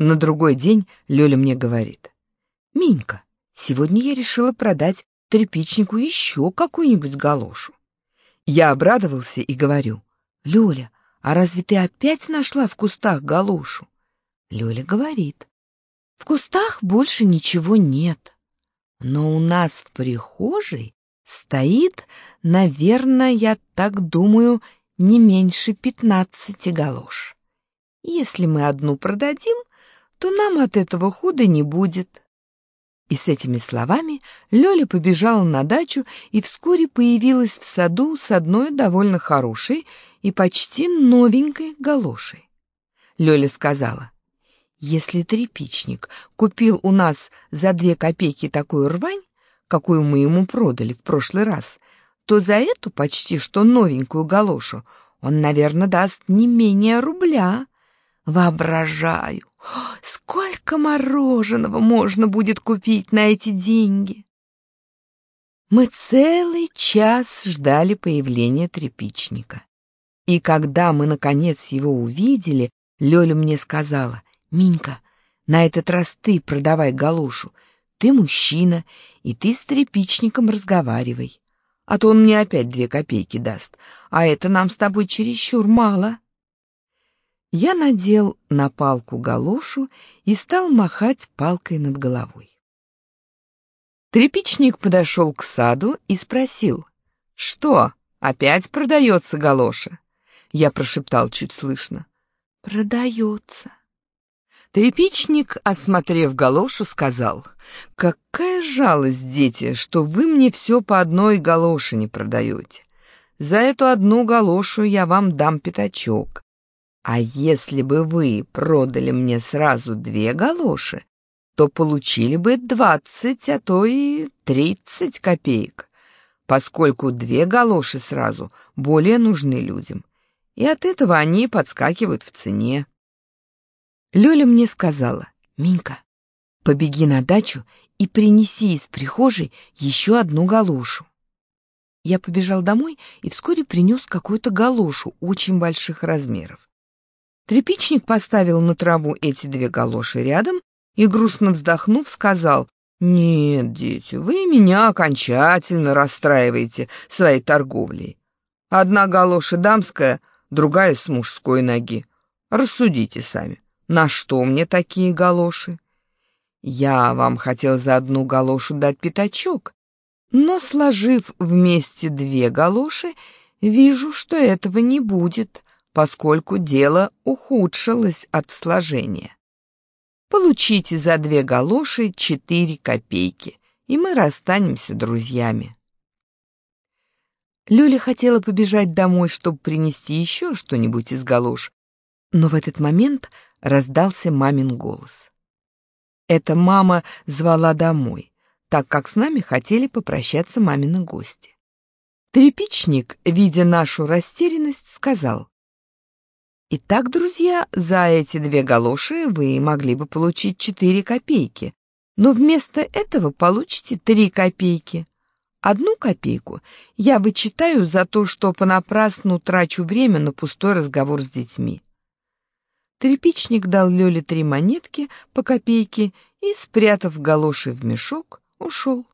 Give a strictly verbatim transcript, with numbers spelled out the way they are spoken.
На другой день Лёля мне говорит: «Минька, сегодня я решила продать тряпичнику еще какую-нибудь галошу». Я обрадовался и говорю: «Лёля, а разве ты опять нашла в кустах галошу?» Лёля говорит: «В кустах больше ничего нет, но у нас в прихожей стоит, наверное, я так думаю, не меньше пятнадцати галош. Если мы одну продадим, то нам от этого худа не будет». И с этими словами Лёля побежала на дачу и вскоре появилась в саду с одной довольно хорошей и почти новенькой галошей. Лёля сказала: «Если тряпичник купил у нас за две копейки такую рвань, какую мы ему продали в прошлый раз, то за эту почти что новенькую галошу он, наверное, даст не менее рубля. Воображаю, сколько мороженого можно будет купить на эти деньги». Мы целый час ждали появления тряпичника. И когда мы, наконец, его увидели, Лёля мне сказала: «Минька, на этот раз ты продавай галошу. Ты мужчина, и ты с тряпичником разговаривай. А то он мне опять две копейки даст, а это нам с тобой чересчур мало». Я надел на палку галошу и стал махать палкой над головой. Тряпичник подошел к саду и спросил: «Что, опять продается галоша?» Я прошептал чуть слышно: «Продается». Тряпичник, осмотрев галошу, сказал: «Какая жалость, дети, что вы мне все по одной галоше не продаете. За эту одну галошу я вам дам пятачок. А если бы вы продали мне сразу две галоши, то получили бы двадцать, а то и тридцать копеек, поскольку две галоши сразу более нужны людям, и от этого они подскакивают в цене». Лёля мне сказала: «Минька, побеги на дачу и принеси из прихожей еще одну галошу». Я побежал домой и вскоре принес какую-то галошу очень больших размеров. Тряпичник поставил на траву эти две галоши рядом и, грустно вздохнув, сказал: «Нет, дети, вы меня окончательно расстраиваете своей торговлей. Одна галоша дамская, другая с мужской ноги. Рассудите сами, на что мне такие галоши? Я вам хотел за одну галошу дать пятачок, но, сложив вместе две галоши, вижу, что этого не будет, поскольку дело ухудшилось от сложения. Получите за две галоши четыре копейки, и мы расстанемся друзьями». Лёля хотела побежать домой, чтобы принести еще что-нибудь из галош, но в этот момент раздался мамин голос. Эта мама звала домой, так как с нами хотели попрощаться мамины гости. Тряпичник, видя нашу растерянность, сказал: «Итак, друзья, за эти две галоши вы могли бы получить четыре копейки, но вместо этого получите три копейки. Одну копейку я вычитаю за то, что понапрасну трачу время на пустой разговор с детьми». Тряпичник дал Лёле три монетки по копейке и, спрятав галоши в мешок, ушел.